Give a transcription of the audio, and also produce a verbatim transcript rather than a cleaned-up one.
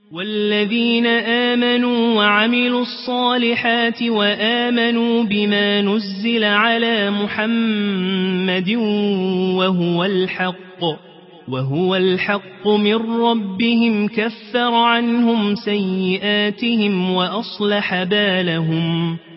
والذين آمنوا وعملوا الصالحات وآمنوا بما نزل على محمد وهو الحق وهو الحق من ربهم كفر عنهم سيئاتهم وأصلح بالهم